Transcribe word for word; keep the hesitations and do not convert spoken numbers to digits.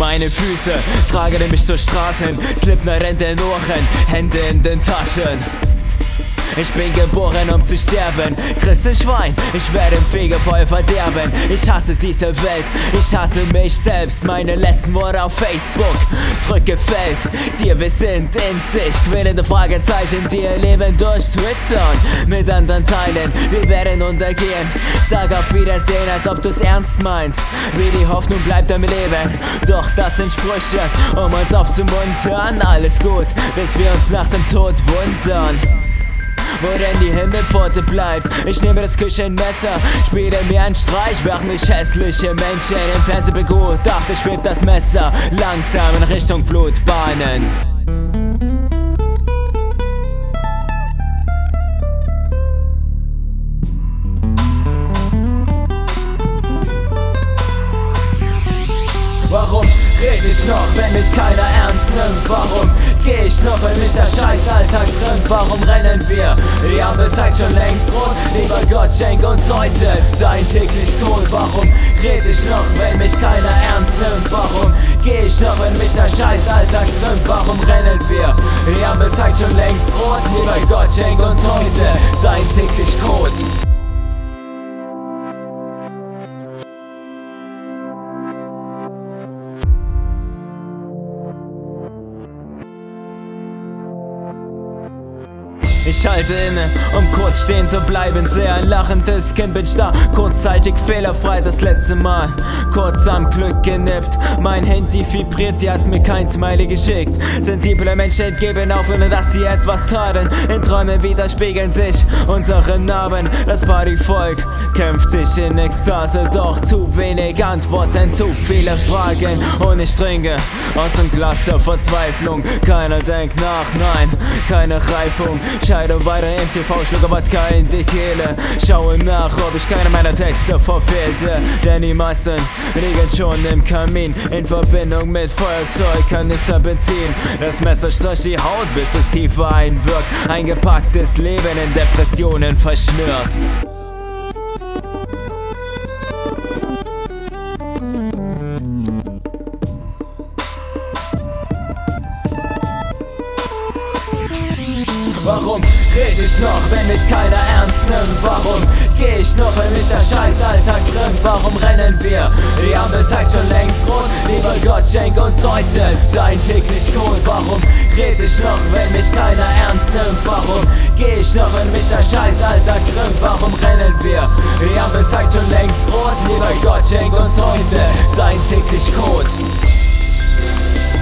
meine Füße tragen mich zur Straße hin. Slipknot in den Ohren, Hände in den Taschen. Ich bin geboren, um zu sterben. Christen Schwein, ich werde im Fegefeuer verderben. Ich hasse diese Welt, ich hasse mich selbst. Meine letzten Worte auf Facebook, drück gefällt dir, wir sind in sich. Quälende Fragezeichen, die ihr Leben durch Twitter und mit anderen teilen. Wir werden untergehen, sag auf Wiedersehen, als ob du's ernst meinst. Wie die Hoffnung bleibt am Leben, doch das sind Sprüche, um uns aufzumuntern. Alles gut, bis wir uns nach dem Tod wundern. Wo denn die Himmelpforte bleibt. Ich nehme das Küchenmesser, spiele mir einen Streich, während ich hässliche Menschen im Fernsehen begutachte, schwebt das Messer langsam in Richtung Blutbahnen. Warum red ich noch, wenn mich keiner ernst nimmt? Warum geh ich noch, wenn mich der Scheißalltag trimmt? Warum rennen wir? Die Ampel zeigt schon längst rot. Lieber Gott, schenk uns heute dein täglich Brot. Warum red ich noch, wenn mich keiner ernst nimmt? Warum geh ich noch, wenn mich der Scheißalltag trimmt? Warum rennen wir? Die Ampel zeigt schon längst rot. Lieber Gott, schenk uns heute dein täglich Brot. Ich halte inne, um kurz stehen zu bleiben. Sehe ein lachendes Kind, bin starr, kurzzeitig fehlerfrei das letzte Mal. Kurz am Glück genippt, mein Handy vibriert, sie hat mir kein Smiley geschickt. Sensible Menschen geben auf, ohne dass sie etwas taten. In Träumen widerspiegeln sich unsere Narben. Das Partyvolk kämpft sich in Ekstase, doch zu wenig Antworten, zu viele Fragen. Und ich trinke aus dem Glas der Verzweiflung. Keiner denkt nach, nein, keine Reifung. Scheide weiter im T V, schlucke Wodka in die Kehle. Schaue nach, ob ich keine meiner Texte verfehlte. Denn die meisten liegen schon im Kamin, in Verbindung mit Feuerzeug, Kanister, Benzin. Das Messer streicht die Haut, bis es tiefer einwirkt. Ein gepacktes Leben in Depressionen verschnürt. Warum red ich noch, wenn mich keiner ernst nimmt? Warum geh ich noch, wenn mich der Scheißalltag trimmt? Warum rennen wir? Die Ampel zeigt schon längst rot. Lieber Gott, schenk uns heute dein täglich Brot. Warum red ich noch, wenn mich keiner ernst nimmt? Warum geh ich noch, wenn mich der Scheißalltag trimmt? Warum rennen wir? Die Ampel zeigt schon längst rot. Lieber Gott, schenk uns heute dein täglich Brot.